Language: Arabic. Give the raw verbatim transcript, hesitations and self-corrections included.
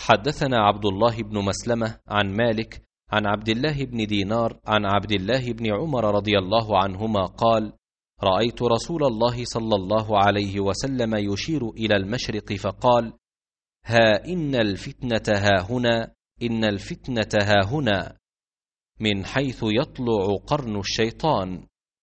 حدثنا عبد الله بن مسلمة عن مالك عن عبد الله بن دينار عن عبد الله بن عمر رضي الله عنهما قال: رأيت رسول الله صلى الله عليه وسلم يشير إلى المشرق فقال: ها إن الفتنة هاهنا، إن الفتنة هاهنا، من حيث يطلع قرن الشيطان.